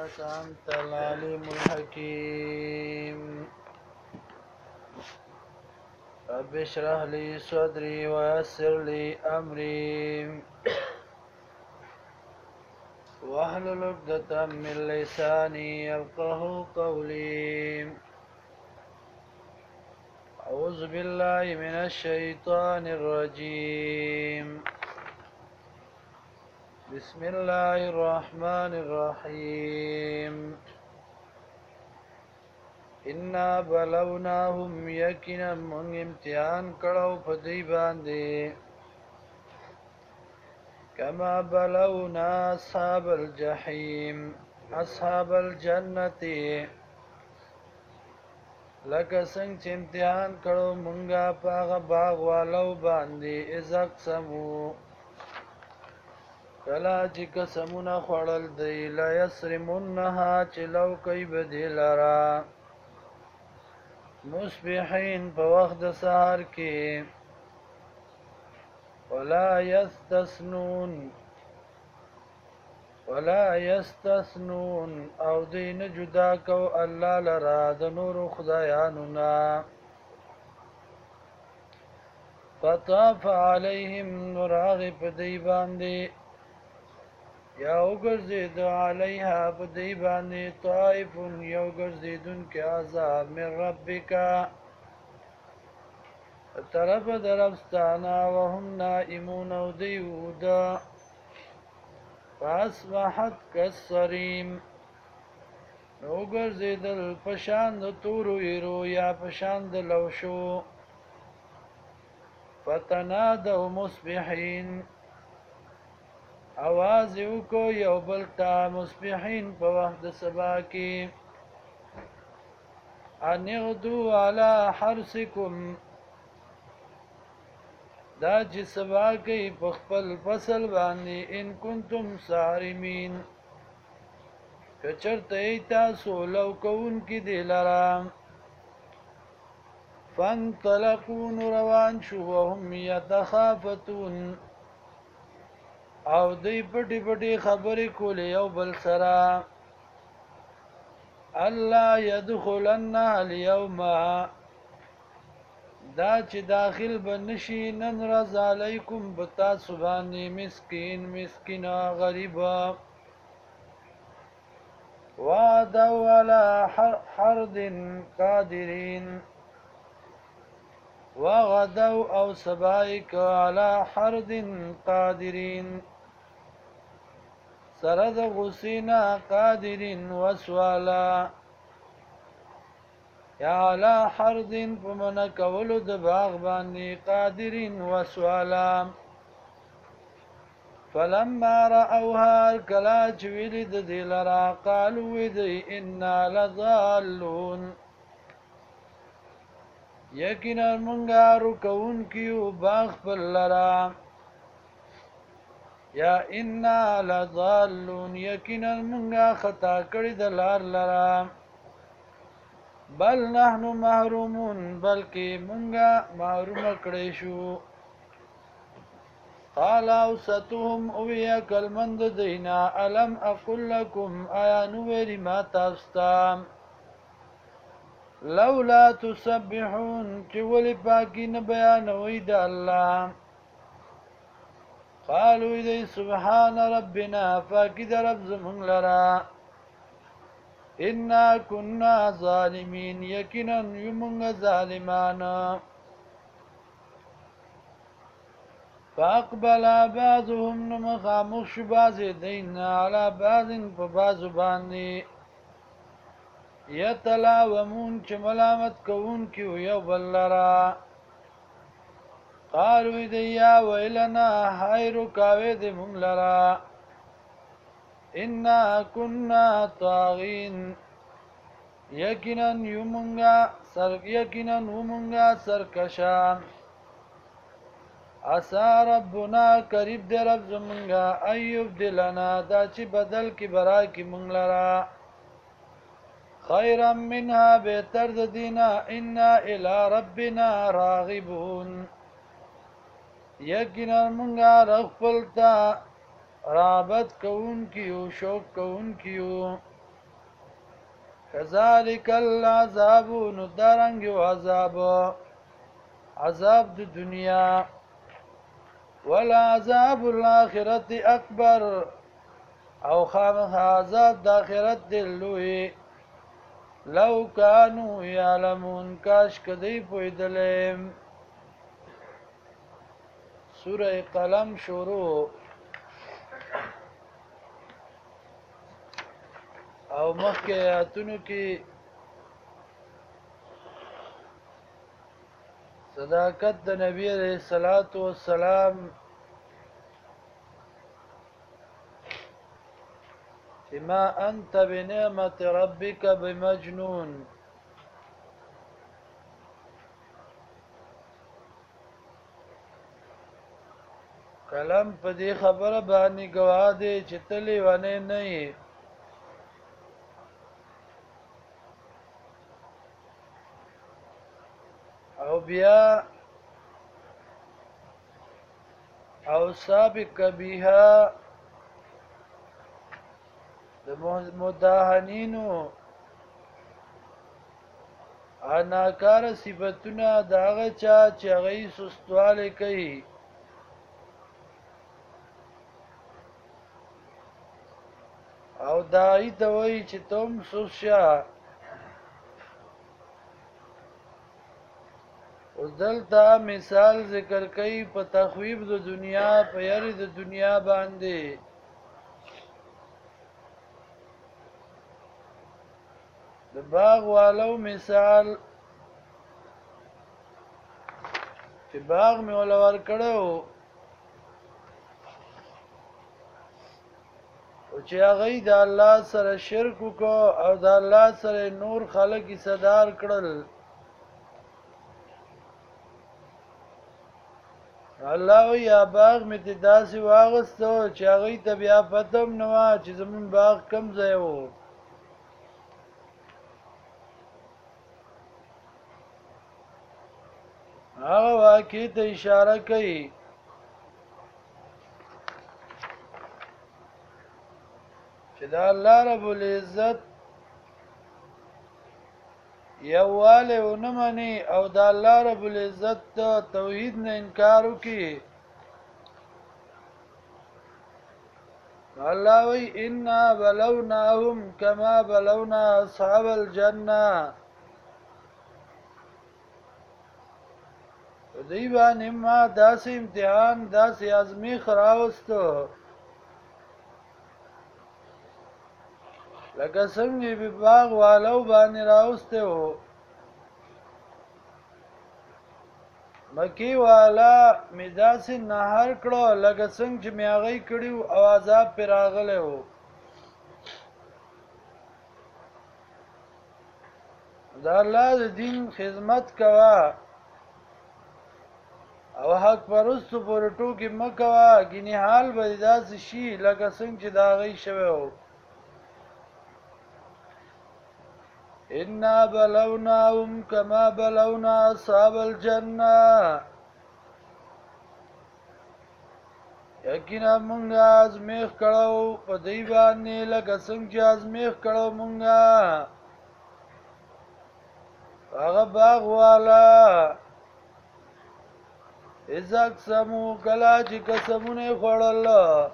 إنك أنت العليم الحكيم رب اشرح لي صدري ويسر لي أمري واحلل عقدة من لساني يفقهوا قولي أعوذ بالله من الشيطان الرجيم بسم الله الرحمن الرحيم إنا بلوناهم يقينا من امتحان کړو په دې باندې كما بلونا أصحاب الجحيم أصحاب الجنة لکه څنګه چې امتحان کړو مونږه پاغه باغ والو باندې ازق سمو کلا چې قسمونه خوړل دی لا یسرمنها چې لو کوي بدی لرا مصبحین په وخت د سهار کې ولا یستثنون او دین جدا کو الله لرا د نور خدایانو نا فطاف علیهم نراغ په دی باندې یا وګرځید علیها په دی باندې طائف یو ګرځیدون کې عذاب من ربک طرف درفستانا وهم نائمون او دیودا فاصبحت کالصریم نو ګرځیدل پشان د تورو ایرو یا پشان د لوشو فتنادوا مصبحین आवाज یو کو یو بلتا مصبحین په وخت د سبا کې ان یغدو علی حرسکم دا چې سبا کې په خپل فصل باندې ان کنتم صارمین کچرته تاسو لو کون کې دی لرام فانطلقوا روان شو وهم يتخافتون او دی پټی پټی خبرې کولې یو بل سره الله يدخلن اليوم دا چې داخل بنشي نن رض علیکم بتا سبحانی مسکین غریب وعدوا على حرد قادرین وغدوا او سبائک على حرد قادرین سرد غسینا قادرین وسوالا یا علا حردین پمن کولو د باغ باندې قادرین وسوالا فلما رأوها کلا چویلی د دیلرا قالو ویدی انا لضالون یقینا منگا رکون کیو باغ پر لرا یا انا لضالون یقینا منگا خطا کړی د لار لرا بل نحن محرومون بلکې منگا محروم کړی شو قال اوسطهم اویا کلمند دینا الم اقل لكم آیا نو ویلی ما تاستا لولا تسبحون چې ولی پاکی نه بیانوي د الله قالوا دی سبحان ربنا فاکی د رب زمون لرا انا كنا ظالمین یقینا یمونږ ظالمان فاقبل بعضهم نمخامخ شو بعض دین علی بعض په بعض باندې یتلاومون چې ملامت کوون کیو یو بل لرا قالوا دی یا ویلنا حیرو کاوی دی مونږ لرا انا كنا طاغین یقینا ومونږه سرکشان عسى ربنا قریب دی رب زمونږه ایوب دلنا دا چې بدل کی برا کی مونږ لرا خيرا منها بهتر د دینا انا الى ربنا راغبون یقینا مونږه رغبلتا رابط کون کیو شوق کون کیو کذالک العذاب نو دارنګ عذاب د دنیا ولا عذاب الاخرت اکبر او خامخ عذاب د اخرت دی لوی لو کانوا یعلمون کاش کدی پویدلې سوره قلم شروع او مخکې آیاتونو کې صداقت د نبی علیہ الصلوۃ والسلام ما انت بنعمت ربك بمجنون کلم په دې خبره باندې گواه دی چې تلی ونه نه او بیا او سابق بها د مداهنینو اناکار صفتونه داغه چا چې هغه سستواله کوي او دای ته وایي چې تم سوشا او دلته مثال ذکر کوي په تخویب د دنیا په یاري د دنیا باندې د باغ والو مثال چې باغ می ولور کړو او چې هغه د الله سره شرک وکړو او د الله سره نور خلک صدر کړل الله یا باغ می ته داسې واغستو چې هغه ته بیا پتم نو چې زمون باغ کم ځای وو هغه واقع ته اشاره کوي چې دا الله رب العزت یواله ونمني او دا الله رب العزت توحید نه انکار وکي الله وی ان بلوناهم كما بلونا اصحاب الجنه دی باندې ما داسې امتحان داسې ازمیخ راوستو لکه څنګه به باغ والو باندې راوسته وو مکی والا می داسې نهار کړو لکه څنګه چې می هغه کړیو او عذاب پر راغله وو دا الله د دین خدمت کوا او حق پرستو پر ټوکی مکوا گینی حال به داسې شي لکه څنګه چې دا غي شوی وو إنا بلوناهم كما بلونا أصحاب الجنة یقینا مونږه ازمیخ کړو په دی باندې لکه څنګه چې ازمیخ کړو مونږه هغه باغ والا اذا قسمو کلا چې قسمونه خوړل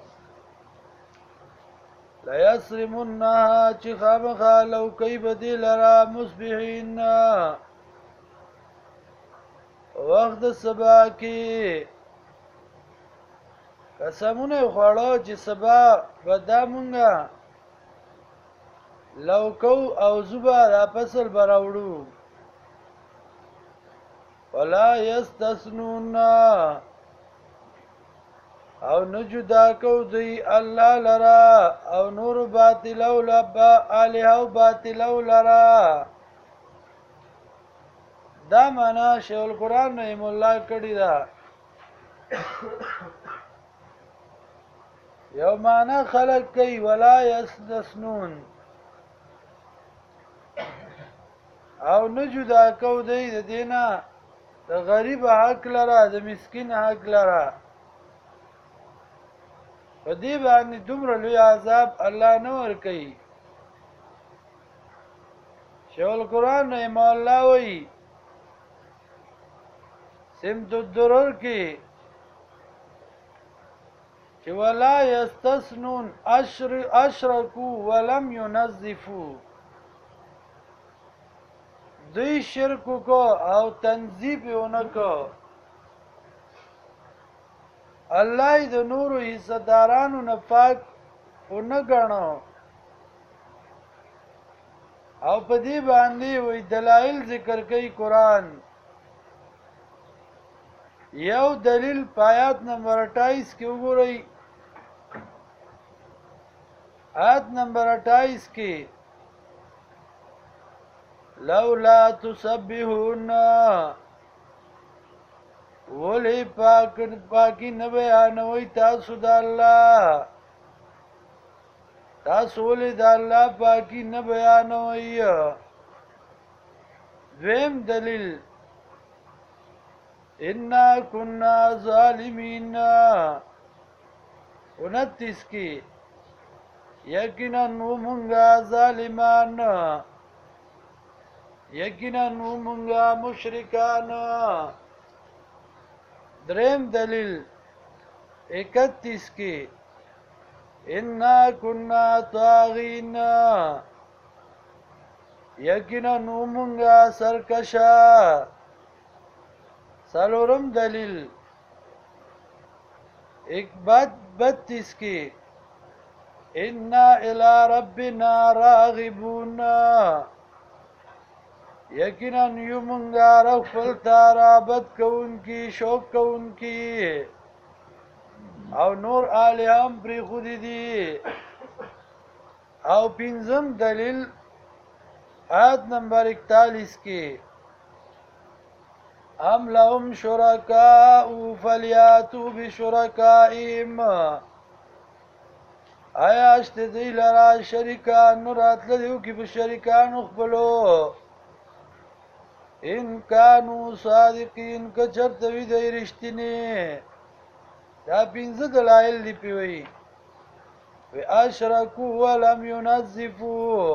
لا يسرمنها چې خامخا لو کوي بدی لرا مصبحین وقت سبا کې قسمونه خوړو چې سبا بدا مونږه لو کو او زبا را فصل براوړو ولا يستثنون او نجدا کو دی الله لرا او نور باطل او لبا اله او باطل او لرا دا معنا شیخ القران رحم الله کړی دا یو معنا خلق کوي ولا يستثنون او نجدا کو دی د دینه د غریب حق لرا د مسکین حق لرا په دې باندې دومره لوی عذاب الله نه ور کوي شیخ القرآن رحمه الله وی سمت الدرر کی چې ولا یستثنون اشرکو ولم ينظفو دوی شرک کو او تنظیف اونکو الله د نور حصدارانو نه پاک اونګڼو او په دې باندې وې دلایل ذکر کوي قران یو دلیل پایات نمبر 28 کې وګورئ آیت نمبر 28 کې لولا تسبحون ولی پاکی نه بیانوي تاسو د الله تاسو ولی د الله پاکی نه بیانوي دویم دلیل انا كنا ظالمین 29 کی یقینا موږ ظالمان یقینا موږ مشرکان دریم دلیل 31 کی انا كنا طاغین یقینا موږ سرکشا سلورم دلیل 32 کی انا الى ربنا راغبون یقینا یومنگا رفل تارابت کون کی شوق کون کی او نور آلیام پری خودی دی او پینزم دلیل آیت نمبر 41 کی ام لهم شرکاء فلیاتو بشرکائهم آیا اشت دی لرا شرکان نورات لدیو کی بشرکان اخبلو ان کانو صادقین کچرت وی دی رشتینی دا پینزه دلائل دی پیوئی وی اشرکو ولم ینظفو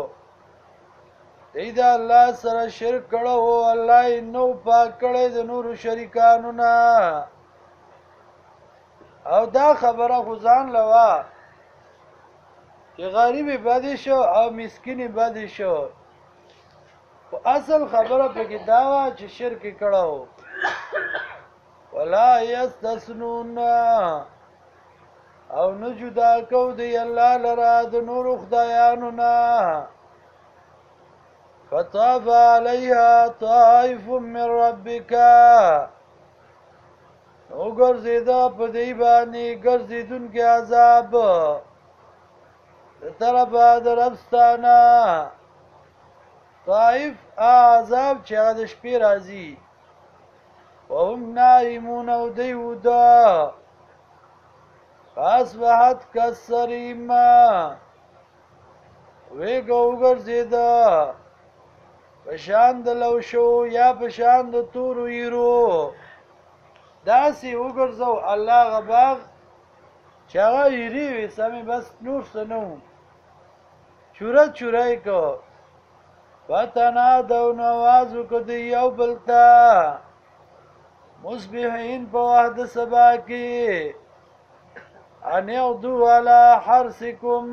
دی دا اللہ سر شرک کڑو اللہ نو پاک کڑی دا نور شرکانو نا او دا خبره خوزان لوا چې غریبی بدی شو او مسکینی بدی شو اصل خبره پکې دا وا چې شرک کړه ولا یستثنون او نه جدا کو دی الله لرا د نور خدایانو نه فطاف علیها طائف من ربک او ګرځیدا په دی باندې ګرځیدونکو عذاب طرفا در ربستانا طائف عذاب چې د شپې راځي وهم نائمون او دی ودا فاصبحت کالصریم ویګه وګرځېده پشان د لوشو یا پشان د تورو ایرو داسې وګرځو الله غباغ چې هغه ایري وي سمې بس نور څه نه و چوره چورای کو فتنادو نواز وکړه یو بل ته مصبحین په وحد سبا کې ان یغدو علی حرثکم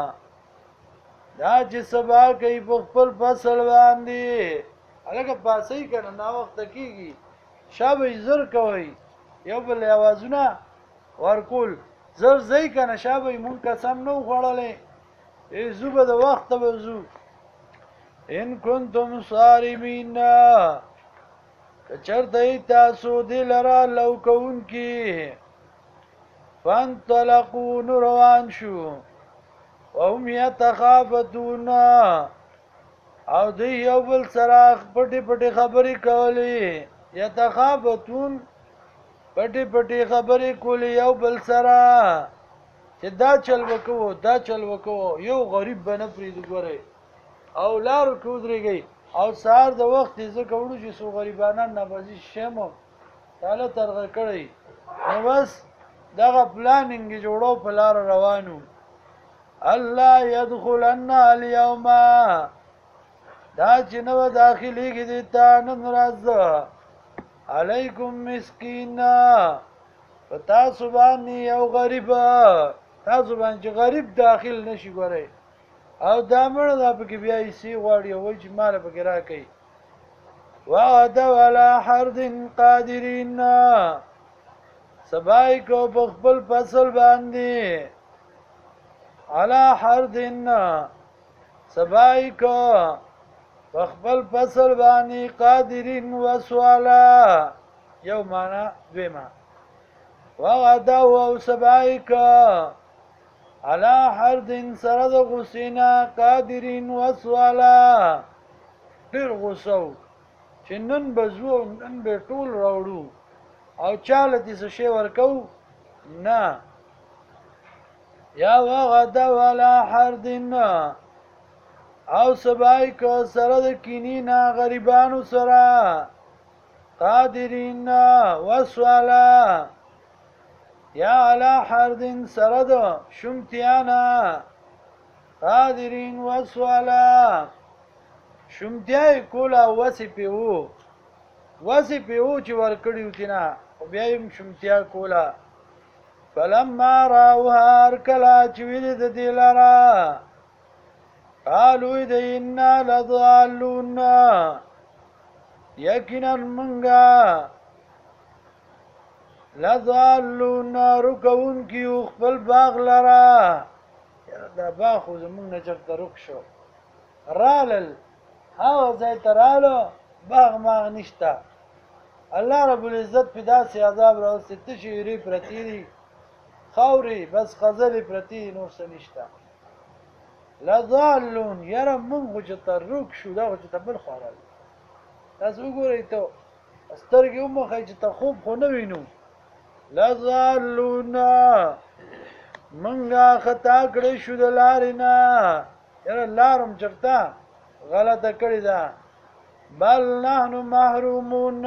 دا چې سبا کوي په خپل فصل باندې هغه پاسې کنه نا وخت کېږي شابه زر کوي یو بل आवाजونه ورکول زر زئی کنه شابه مون قسم نو غړلې ای زوبه د وخت به زو ان کنتم صارمین کچرته تاسو دلرا لو کون کی فانطلقوا روان شو وهم يتخافتون او دی یو بل سره پټي پټي خبرې کولې يتخافتون پټي پټي خبرې کولې یو بل سره چې دا چل وکړو دا چل وکړو یو غریب بنه پرې وګورئ او لار کودريږي او سار د وخت ځکه وړو چې سو غریبانان نبازي شمو تعالی ترغه کړی نو بس دغه پلانینګ جوړو په لار روانو الله يدخلن اليوم دا چې نو داخليږي دې ته نن ورځ علیکم مسکینا پتا سبحانی یو غریب تاسو باندې غریب داخل نشي ګورئ او دا مړ دا پکې بیا یې سی غواړي او چې مال پکې راکړي وعد ولا حرد قادرین سبای کو بخبل فصل باندې علا حردن سبای کو بخبل فصل باندې قادرین وسوالا یو معنا دویما وعد او سبای کو علا حردن سرد غسینا قادرین وسوالا ډیر غوسو چې نن بزو نن به ټول راوړو او چاله دې څه شی ورکو نه یا وغد ولا حردن او سبای کو سره د کینینا غریبانو سره قادرین وسوالا یا علا حردن سره د شمتیانا قادرین وسوالا شمتیای کولا وسی پیو چې ورکړیو تینا او بیا یې شمتیا کولا فلما راوها ارکلا چې ویل د دې لاره قالو د ان لضالون یقینا منګه لضالون رکون کیو خپل باغ لاره دا باغ خو زمونږ نه چرته رک شو رالل او ځای ته رالو باغ ماغ نشته الله رب العزت په داسې عذاب راوستي تشیری پرتی دي خاوري بس غزل پرتی نور څه نشته لضالون یاره مونږ خو چې ته روک شو دا خو چې ته بل خوړل تاسو وګورئ ته سترګې ومخئ چې ته خوب خو نه وینو لضالون منګه خطا کړی شو د لارې نه یاره لارم چرته غلطه کړې ده بل نحنو محرومون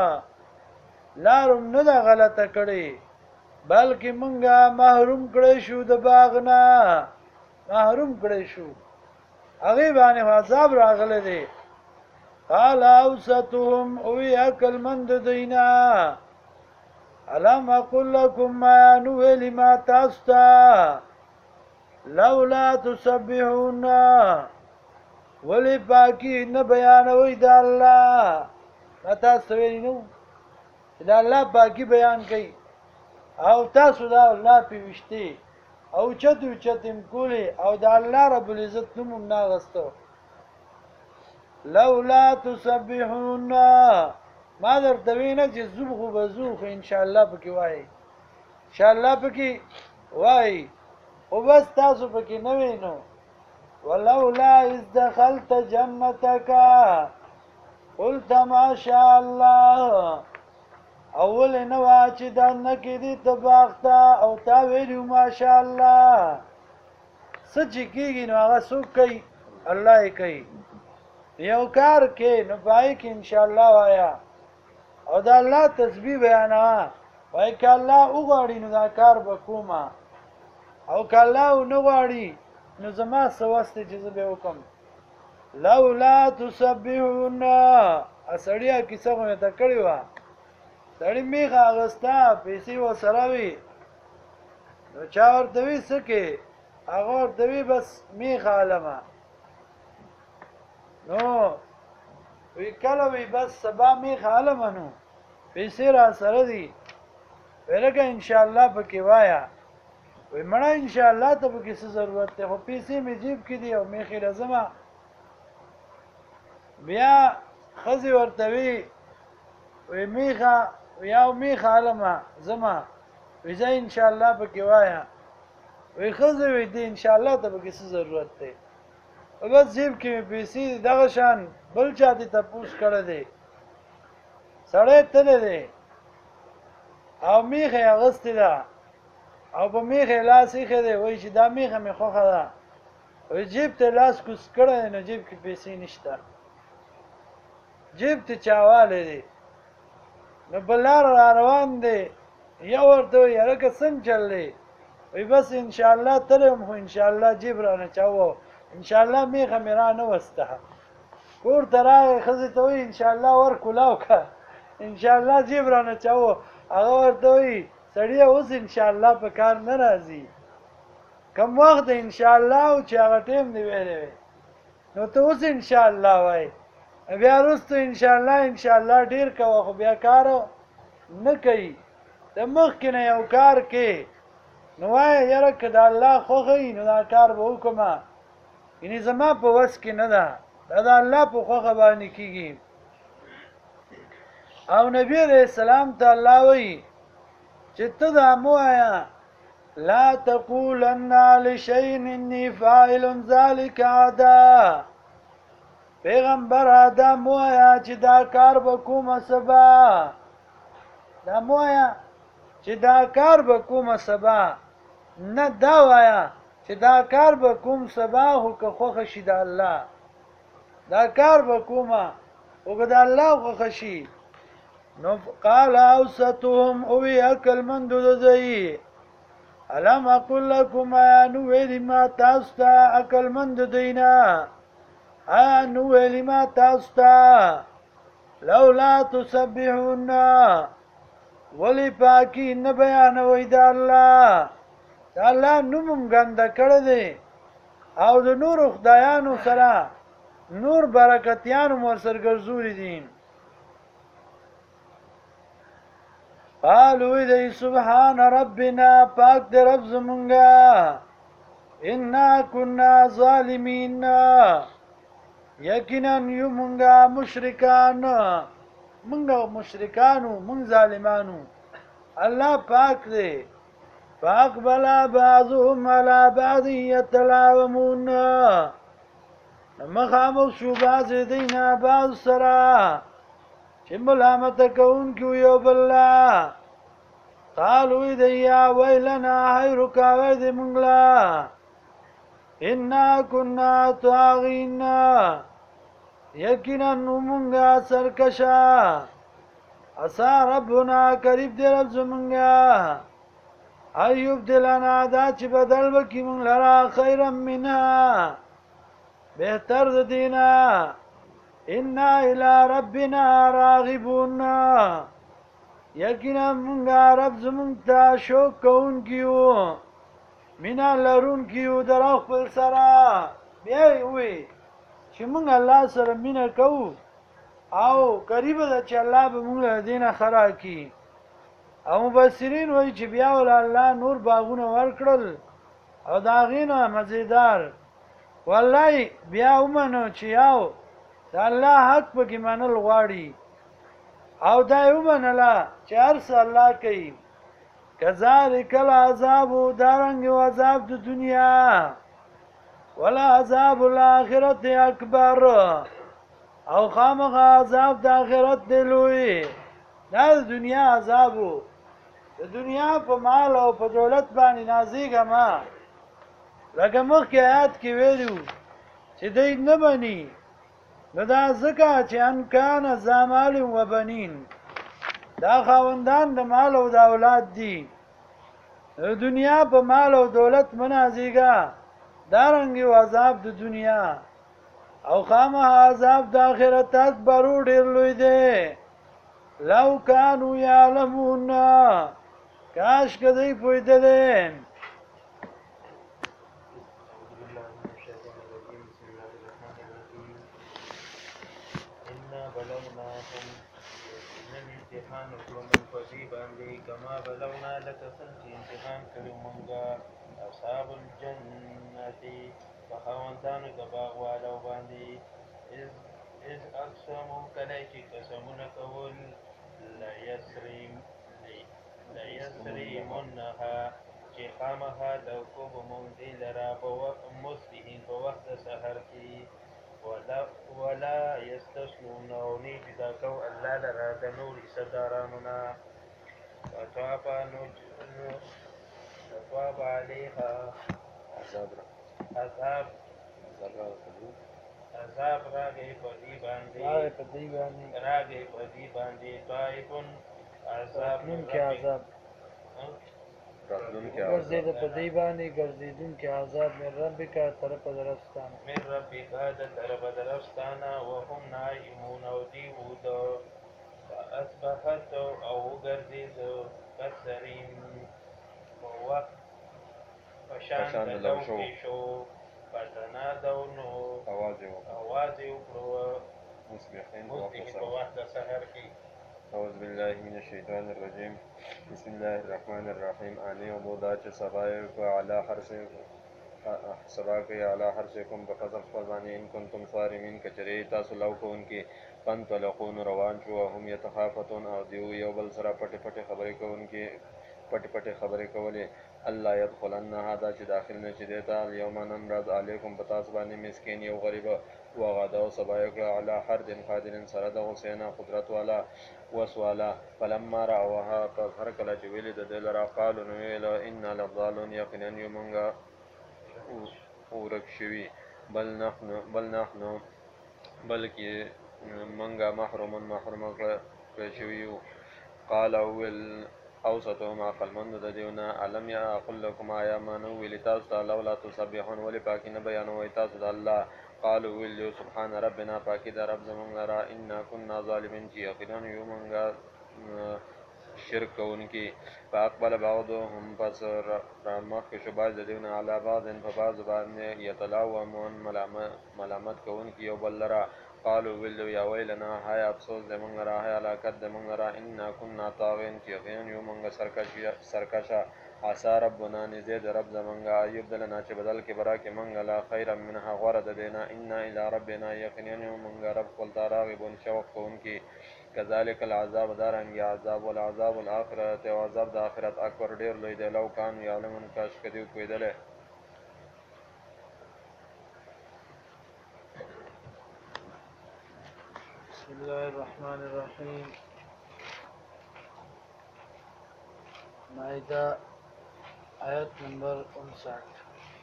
لارم نه ده غلطه کړې بلکې منګه محروم کړی شو د باغ نه محروم کړی شو هغې باندې عذاب راغلی دی قال اوسطهم اوی عقل مند دینا علم اقول لكم ما نویلی ما تاستا لولا تسبحون ولی پاکی نه بیانوي د الله تاسو ویلی نو چې د الله پاکی بیان کوي او تاسو دا الله پیوشتي او چتم کولی او د الله رب العزت نوم ناغستو لولا تسبحون ما درته وینه چې زوب خو بزوخ ان شاء الله پکې وای ان شاء الله پکې وای او بس تاسو پکې نه وینو ولولا اذ دخلت جنتك قلت ما شاء الله اول نو چې دنه کې دي تباغتا او تا ویلو ما شاء الله سچ کېږي نو هغه څوک کوي الله یې کوي یو کار کې نو پای کې ان شاء الله وایا او دا الله تسبیح بیانوا وای ک الله وګړي نو دا کار وکوما او ک الله نو غواړي نو زما سواسته جذبه وکم لولا تسبحون اسړیا کیسه مې تا کړی و سړی میخه اغستا پیسې و سره وي نو چا ورته وي سکه هغه ورته وي بس میخه علمه نو وی کله وی بس سبا میخه علمه نو پیسې را سره دي ورګه ان شاء الله پکې وایا وی مړه ان شاء الله ته پکې څه ضرورت ته خو پیسې می جیب کې دي او میخه لازمه بیا خزي ورته وی وی میخه یاو میخه علمه زما وی ځای ان شاء الله پکې وایا وی خزي وی دي ان شاء الله ته پکې څه ضرورت ته بس جیب کې پیسې دغه شان بل چاته تپوس کړه دی سړی تل دی او میخه اغستی ده او په میخه لاس یې خده وای چې دا میخه می خوخه ده وای جیب ته لاس کوس کړه نه جیب کې پیسې نشته جیب ته چاواله دی نو بلار روان دی یو ورته یاره که څنګه چللی وای بس ان شاء الله تلم خو ان شاء الله جیب را نه چاوو ان شاء الله میخه میرا نه وسته کور ته راغی ښځې ته وایي انشاءالله ور کولاو که انشاءالله جیب رانه چاوو هغه ورته وایي سړیه اوس انشاءالله په کار نه راځي کم وخت د انشاءالله او چې هغه ټیم دی ویلی وی نو ته اوس انشاءالله وایي بیا وروسته انشاءالله ډېر کوه خو بیا کار نه کوي د مخکې نه یو کار کې نو وایه یاره که د الله خوښه وي نو دا کار به وکړمه یعنې زما په وس کې نه ده دا د الله په خوښه باندې کېږي او نبی علیه السلام ته الله وایي چې ته دا مو وایه لا تقولن لشیء انی فاعل ذلک غدا پیغمبره دا مو وایه چې دا کار به کومه سبا دا مو وایه چې دا کار به کومه سبا نه دا وایه چې دا کار به کوم سبا خو که خوښه شي د الله دا کار به کومه خو که د الله خوښه شي نو قال اوسطهم اوی عقلمندو د دوی الم اقل لکم آیا نو ویلی ما تاسو ته عقلمند دوی نه آیا نو ویلی ما تاسو ته لولا تسبحون ولی پاکی نه بیانوئ د الله د الله نوم هم ګنده کړی دی او د نورو خدایانو سره نور برکتیانو هم ورسره ګرځولي دي قالو دی سبحان ربنا پاک دی رب زمونږه انا کنا ظالمین یقینا یو مونږه مشرکان مونږه مشرکانو مونږ ظالمانو الله پاک دی فاقبل بعضهم على بعض يتلاومون مخامخ شو بعض دینا بعض سره چې ملامت کوونکي یو بل قالوا دی یا ویلنا هی رکاوی دی مونږ له انا كنا طاغین یقینا مونږه سرکشه عسى ربنا قریب دی رب زمونږه ایوب دلنا دا چې بدل وکي مونږ لرا خیرا منها بهتر د دینا انا الى ربنا راغبون یقینا مونږه رب زمونږ ته شوق کوونکیو مینا لرونکیو در خپل سره بیا وي چې مونږ الله سره مینا کوو او قریب ده چې الله به مونږ له دینه خرا کی او مبصرین وایي چې بیا ول الله نور باغونه ورکړل او دا غینه مزیدار والله بیا ومنو چې یاو د الله حق پکې منل غواړي او دا ومنله چې هر څه الله کوي کذالک العذاب دارنګ عذاب د دنیا ولا عذاب الاخرت اکبر او خامخ عذاب د آخرت دی لوی دا د دنیا عذابو د دنیا په مال او په دولت باندې نازیږه ما لکه مخکې آیات کې ویلو چې دی نه بني نو دا ځکه چې ان کان ذا مال و بنین دا خاوندان د مال او د اولاد دي د دنیا په مال او دولت منازیږه دارنګي عذاب د دنیا او خامخ عذاب د آخرت اکبر ډیر لوی دی لو کانوا یعلمون کاش کدی پوهیدلې امتحان وکړو موږ په دې باندې کما بلونا لکه څنګه چې امتحان کړو موږ اصحاب الجنة په خاوندانو د باغ والو باندې اذ اقسموا کله چې قسمونه کول لیسریمنها چې خامخا لوکو به موږ دې لره په مصبحین په وخت د سحر کې ولا يستسلمون او نه جدا کو الله لرا د نور صدارانو نه وطاب عليها عذاب راغی په دې باندې طائفون عذاب نوم کې عذاب راتلونکي ګرځېد عذاب په دی باندې ګرځېدونکي عذاب من ربک طرف درفستانه من ربك د طرف درفستانه وهم نائمون او دی وود فاصبحت او ګرځېد کسرین په وخت پشان پشان د د لو لوشو. کې شو فتنادو نو آواز یې وکړ آواز یې وکړو مصبحین په وخت د مصبح په سهار. وخت د سحر کې أعوذ بالله من الشیطان الرجیم بسم الله الرحمن الرحیم آنی عبودا چې سبا یې کو علی سبا کوي علی حرسکم په فضل خپل باندې ان کنتم صارمین کچری تاسو لو کوونکي فانطلقون روان شو هم یتخافتون او دیو یو بل سره پټې پټې خبرې کوونکي پټې پټې خبرې کولې الله يدخلنها دا چې داخل نه چې دیتا یوم نن ورځ علیکم په تاسو باندې مسکین یو غریب وغدا او سبا یې کړه علی حرد قادر سره د حسینا قدرت والا وسوالا فلما راوها پس هر کله چې ویلې د دې لره قالو نو ویل ان لضالون یقینا یمونګه ورک شوي بل نحنو بلکې منګه محروم کړی شوي یو قال اول اوسطهم عقلمند د دیونه علم یا اقل لكم آیا ما نو ویلی تاسو ته لولا تسبحون ولی پاکی نه بیانوي تاسو د الله قالوا ویلو سبحان ربنا پاکی د رب زمونږ لره انا كنا ظالمین چې یقینا یو منګه شرک کوونکي فاقبل بعضهم پس رامخ شو بعض د دیونه علی بعض په بعض باندې یتلاومون ملامت کوونکي یو بل لره قالوا ویلو یا ویلنا هاي افسوس زمونږ لره هاي هلاکت زمونږ لره انا كنا طاغین چې یقینا یو منګه سرکشه عسى ربنا نزيد د رب زمونږه ایوب دلنا چې بدل کې برا کې منګه لا خیرا منها غوره د دینا انا الى ربنا یقینا یو منګه رب خپل ته راغبون شوق کوونکي كذلك العذاب دارنګ عذاب والعذاب الاخرت او عذاب د آخرت اکبر ډیر لوی دی لو کان یعلمون کاش کدی کویدله بسم الله الرحمن الرحیم مائده آیت نمبر 59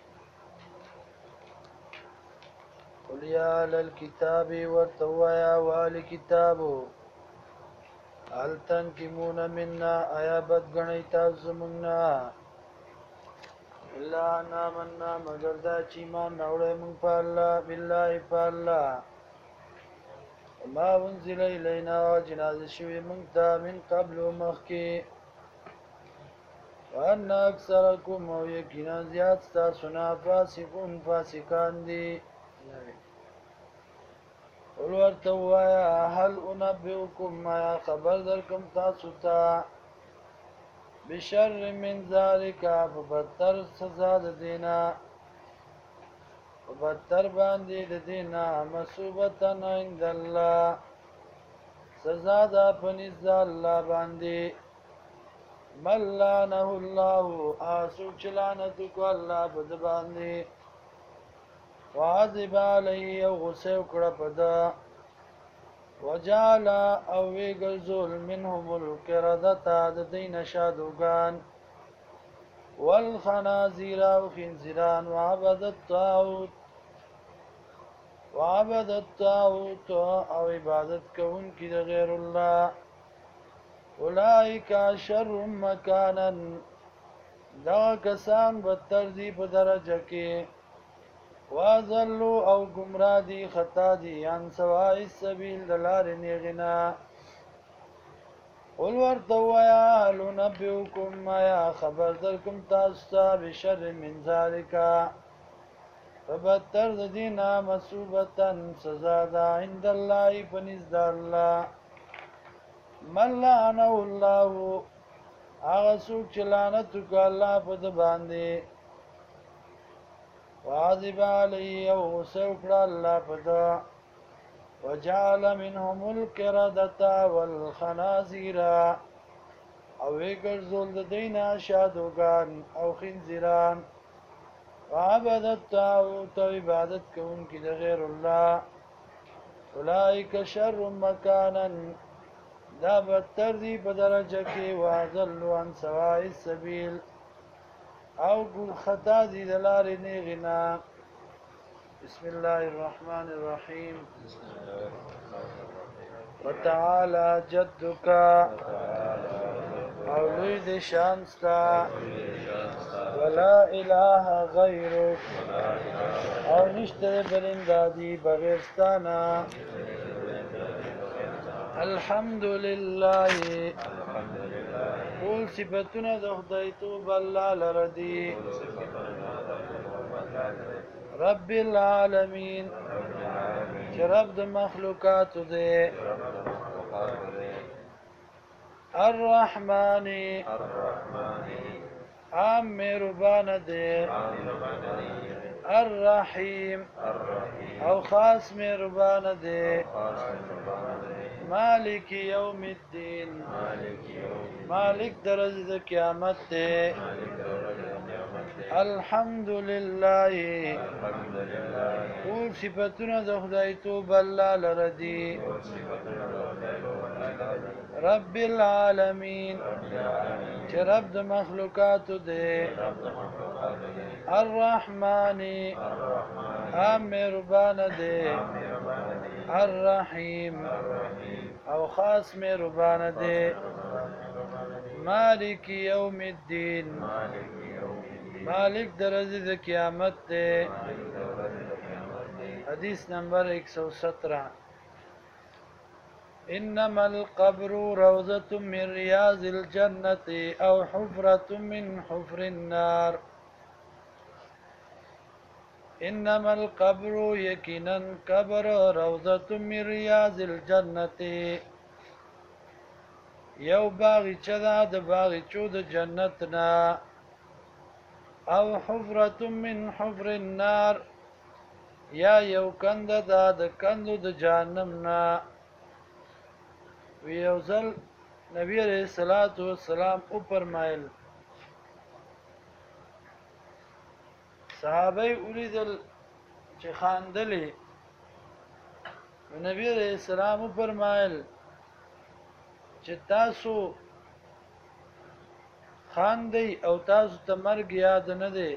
قل یا اهل الكتاب ورتویا واهل کتابو هل تنکمون منا آیا بدګنی تاسو زمونږنا الا آمنا مگر دا چې ایمان راوړی موږ په الله بالله په الله وما انزل الینا جنازه شوی موږ ته من قبل مخکې وان اکثرکم او یقینا زیات ستاسو نه فاسقون فاسقان دي قل ورته ووایه هل انبئکم آیا خبر درکم تاسو ته بشر من ذالک په بدتر سزا د دینا په بدتر باندې د دینا مصوبتن عند الله سزا ده په نزد الله باندې من لعنه الله څوک چې لعنت وکړ الله په ده باندې وعذب علیه او غصه وکړه په ده وجعل او ویګرځول منهم القردة د دوی نه شادوګان والخنازیر او خنزیران وعبد الطاغوت او عبادت کوونکي د غیر الله اولئک شر مکانا دا کسان بدتر دي په درجه کې واضلوا او گمراه دي خطا دي عن سواء السبيل دلار نیغنا قل ورته ویا هل نبئکم یا خبر درکم تاسو ته بشر من ذالک فبتر د دینا مصوبتن سزا ده عند الله پنځ الله من لعنه الله هغه څوک چې لعنت وکړي الله په ده باندې وعذب علیه او غصه وکړه الله په ده وجعل منهم القردة والخنازیر او وګرځول د دوی نه شادوګان او خنزیران وعبد الطاغوت او عبادت کوونکي د غیر الله اولئک شر مکانا دا بدتر دي په درجه کې واضلوا عن سواء السبيل او خطا دي د لارې نیغنا بسم الله الرحمن الرحیم وتعالى جدك او لوی د شان ستا ولا اله غیرک او نشته بل امدادي بغیر ستانا الحمدلله ټول صفتونه د خدای توب الله لره دي رب العالمین چې رب د مخلوقات دی الرحمن عام مهربان دی الرحیم او خاص مهربان دی مالک یوم الدین مالک درز د قیامت دی الحمدلله ټول صفتونه د خدای توب الله لره دي رب العالمین چې رب د مخلوقات دی الرحمن عام مهربان دی الرحیم او خاص مهربان دی مالک یوم الدین مالک درجه د قیامت دی حدیث نمبر 117 انما القبر روضة من رياض الجنة او حفرة من حفر النار انما القبر یقینا قبر روضة من رياض الجنة یو باغچه ده د باغچو د جنت نه او حفرة من حفر النار یا یو کند ده د کندو د جهنم نه ویوزل نبی علیہ الصلوۃ والسلام او فرمایل صحابه اولیدل چې خاندلې نبی علیہ السلام او فرمایل چې تاسو خاندي او تاسو ته مرګ یاد نه دی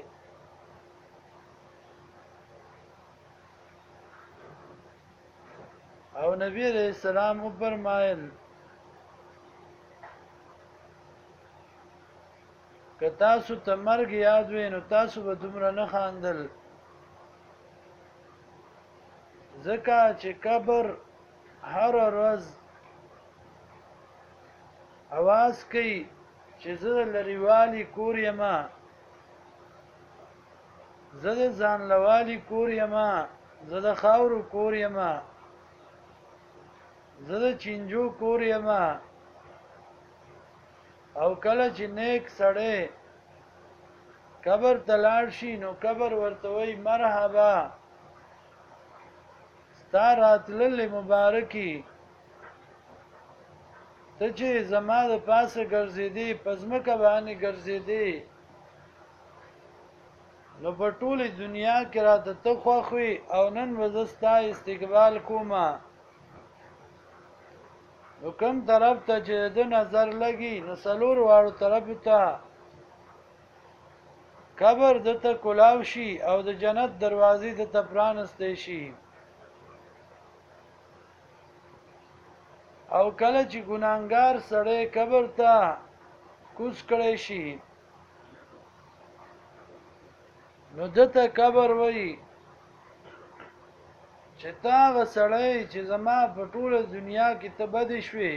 او نبی علیہ السلام او فرمایل که تاسو ته مرګ یاد وي نو تاسو به دومره نه خاندل ځکه چې قبر هر ورځ اواز کوي چې زه لريوالي کور یما زه د ځان لوالي کور یما زه د خاورو کور یما زه د چینجو کور یما او کله چې نیک سړی قبر تلاړ شي نو قبر ورته وای مرحبا ستا راتلل مبارکي ته چې زما د پاسه ګرځېدې پزمکه باندې ګرځېدې نو په ټوله دنیا کې راته ته خوښوي او نن وزستا استقبال کومه نو کوم طرف ته چې د نظر لګي نو څلور واړو طرف ته قبر د ته کلاو شي او د جنت دروازې د ته پرانستې شي او کله چې ګناهګار سړی قبر ته کوز کړی شي نو دته قبر وای چې تا غسړی چې زما په ټوله دنیا کې ته بد شوې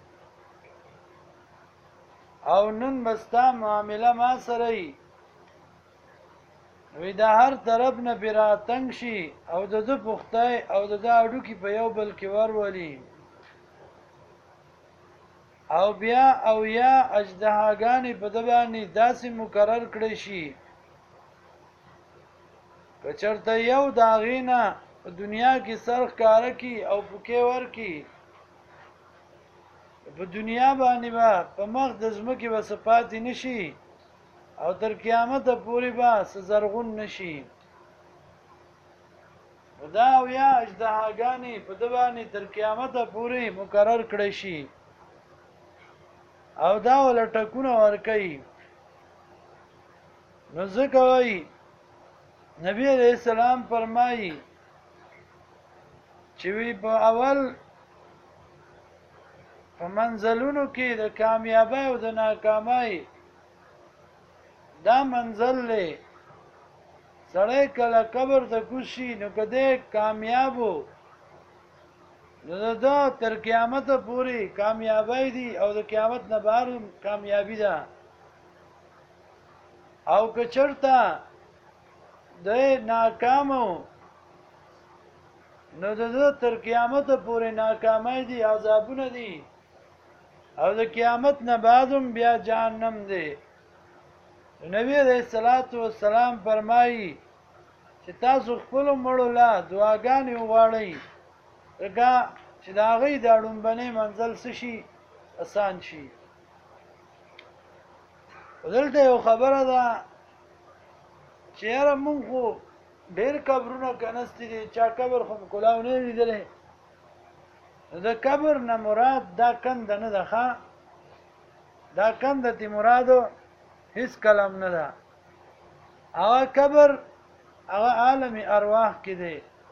او نن بستا معامله ما سره ای وی دا هر طرف نه پیرا تنگ شي او د پختای او د اډو کې په یو بل کې ورولي او بیا او یا اجدهاګانی په دبانی داسې مقرر کړی شي کچرته یو داغینا په دنیا کې سرخ کار کی او پکې ور کی په دنیا باندې با په مخ د زمکه وسپات نشي او تر قیامت پورې با زرغون نشي دا او یا اجدهاګانی په دبانی تر قیامت پورې مقرر کړی شي او دا ول ټکونه ور کوي نو ځکه وای نبی علیہ السلام فرمایي چې وی په اول په منزلونو کې د کامیابی او د ناکامۍ دا منزل دی سړی کله قبر ته کوشي نو که دی کامیاب و نو دا تر قیامت پورې کامیابی دی او د قیامت نه بهر کامیابی ده او که چېرته دی ناکام و نو د تر قیامت پورې ناکامۍ دي عذابونه دي او د قیامت نه بعد هم بیا جهنم دی نبی علیہ الصلوۃ والسلام فرمایي چې تاسو خپل مړو لا دعاګانې وغواړئ لکه چې د هغوی د ړومبنۍ منزل څه شي اسان شي دلته یو خبره ده چې یاره مونږ خو ډېر قبرونه کنستي دي چا قبر خو کلاو نه لیدلی د قبر نه مراد دا کنده نه ده ښه دا کنده تی مرادو هیڅ کلام نه ده هغه قبر هغه عالم ارواح کې دی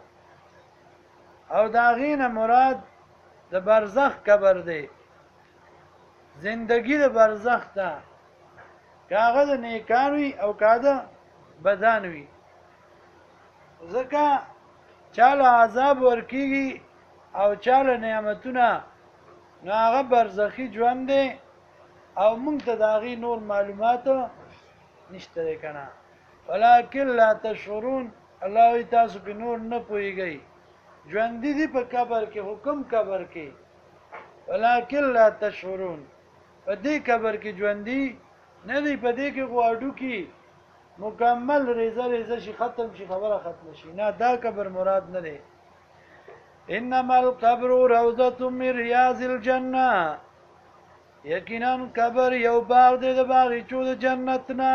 او د هغې نه مراد د برزخ قبر دی زندگی د برزخ ده که هغه د نیکان وي او که د بدان وي ځکه چاله عذاب ورکیږي او چاله نعمتونه نو هغه برزخي ژوند دی او موږ ته د هغې نور معلومات نشته دی که نه ولکن لا تشعرون الله وایي تاسو پې نور نه پوهېږئ ژوندي دي په قبر کې خو کوم قبر کې ولکن لا تشعرون په دې قبر کې ژوندي نه دی په دې کې خو هډوکي مکمل ریزه ریزه شي ختم شي خبره ختم شي نه دا قبر مراد نه دی انما القبر روضة من رياض الجنه یقینا قبر یو باغ دی د باغچو د جنت نه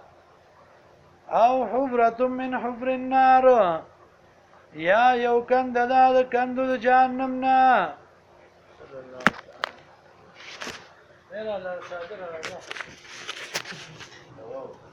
او حفرة من حفر النار یا یو کند دا د کندو د جهنم نه صلی الله تعالی